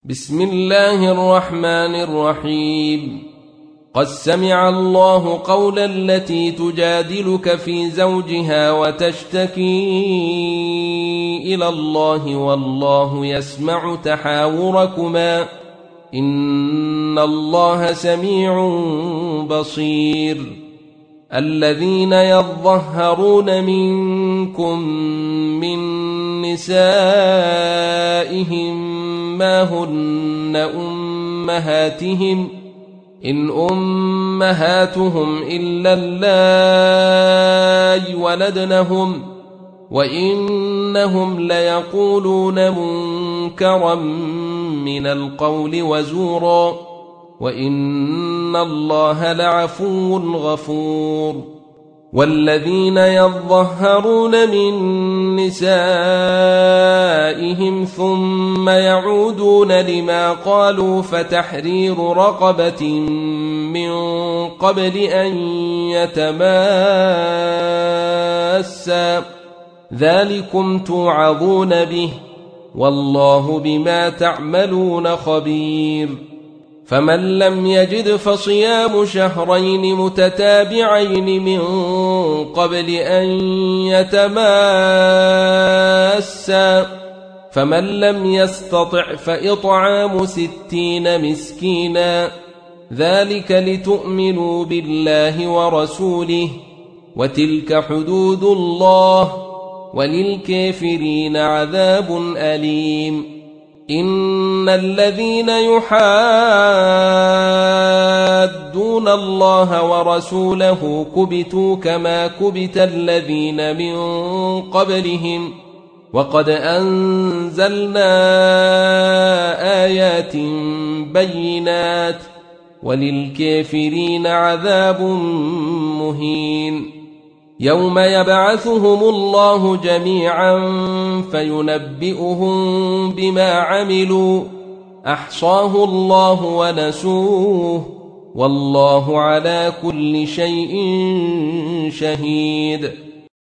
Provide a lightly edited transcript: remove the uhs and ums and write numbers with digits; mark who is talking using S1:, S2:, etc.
S1: بسم الله الرحمن الرحيم. قد سمع الله قول التي تجادلك في زوجها وتشتكي إلى الله والله يسمع تحاوركما إن الله سميع بصير. الذين يظهرون منكم من نسائهم ما هن أمهاتهم إن أمهاتهم إلا اللائي ولدنهم وإنهم ليقولون منكرا من القول وزورا وإن الله لعفو غفور. والذين يظهرون من نسائهم ثم يعودون لما قالوا فتحرير رقبة من قبل أن يتماسا ذلكم توعظون به والله بما تعملون خبير. فمن لم يجد فصيام شهرين متتابعين من قبل أن يتماسا فمن لم يستطع فإطعام 60 مسكينا ذلك لتؤمنوا بالله ورسوله وتلك حدود الله وللكافرين عذاب أليم. إن الذين يحادون الله ورسوله كبتوا كما كبت الذين من قبلهم وقد أنزلنا آيات بينات وللكافرين عذاب مهين. يوم يبعثهم الله جميعا فينبئهم بما عملوا أحصاه الله ونسوه والله على كل شيء شهيد.